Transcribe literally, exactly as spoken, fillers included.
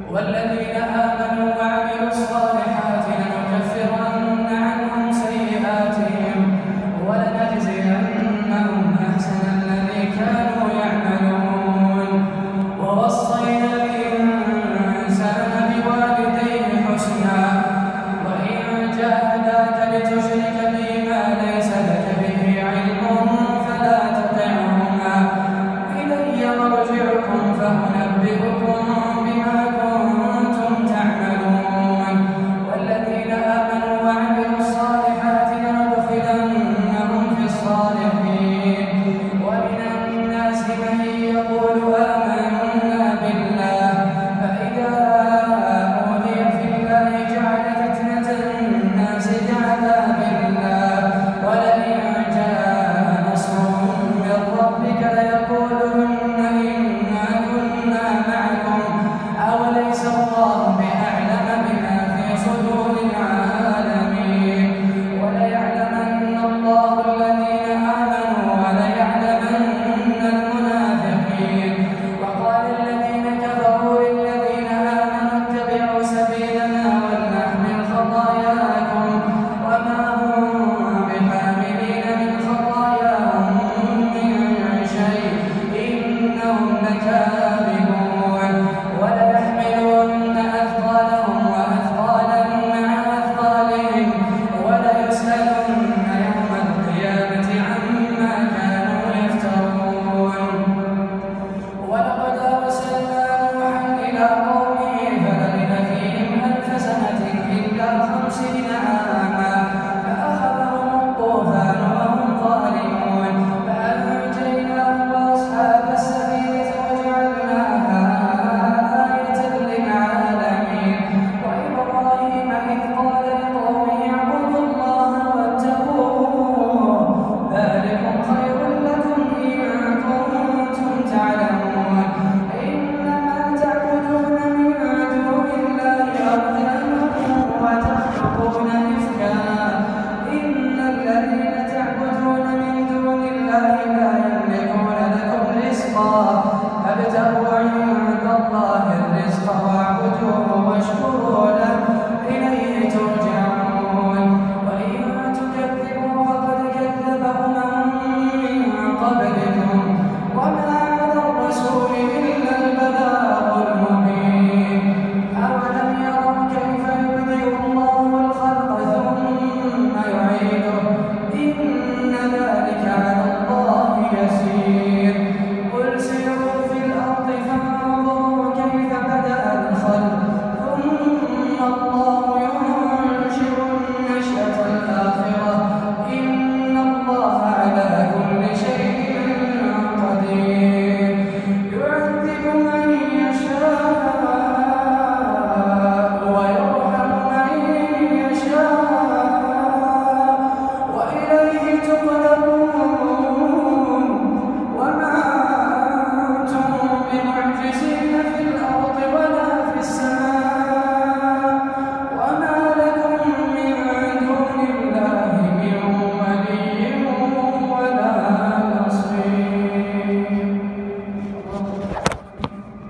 والذين آمنوا وعملوا الصالحات لنكفرن عنهم سيئاتهم ولنجزينهم أحسن الذي كانوا يعملون. ووصينا الإنسان بوالديه حسنا وإن جاهداك لتشرك بي ما ليس لك به علم فلا تطعهما إلي مرجعكم فأنبئكم بما كنتم تعملون. والذين آمنوا وعملوا الصالحات لندخلنهم في الصالحين. ومن الناس من يقول آمنا بالله فإذا أوذي في الله جعل فتنة الناس كعذاب الله ولئن جاء نصر من ربك ليقولن إنا كنا معكم أوليس الله بأعلم بما في صدور العالمين. وليعلمن الله الذين آمنوا وليعلمن المنافقين. وقال الذين كفروا للذين آمنوا اتبعوا سبيلنا ولنحمل خطاياكم وما هم بحاملين من خطاياهم من شيء إنهم لكاذبون. وليحملن أثقالهم وأثقالا مع أثقالهم وليسألن يوم القيامة عما كانوا يفترون. ولقد أرسلنا نوحا إلى قومه فلبث فيهم ألف سنة إلا خمسين عاما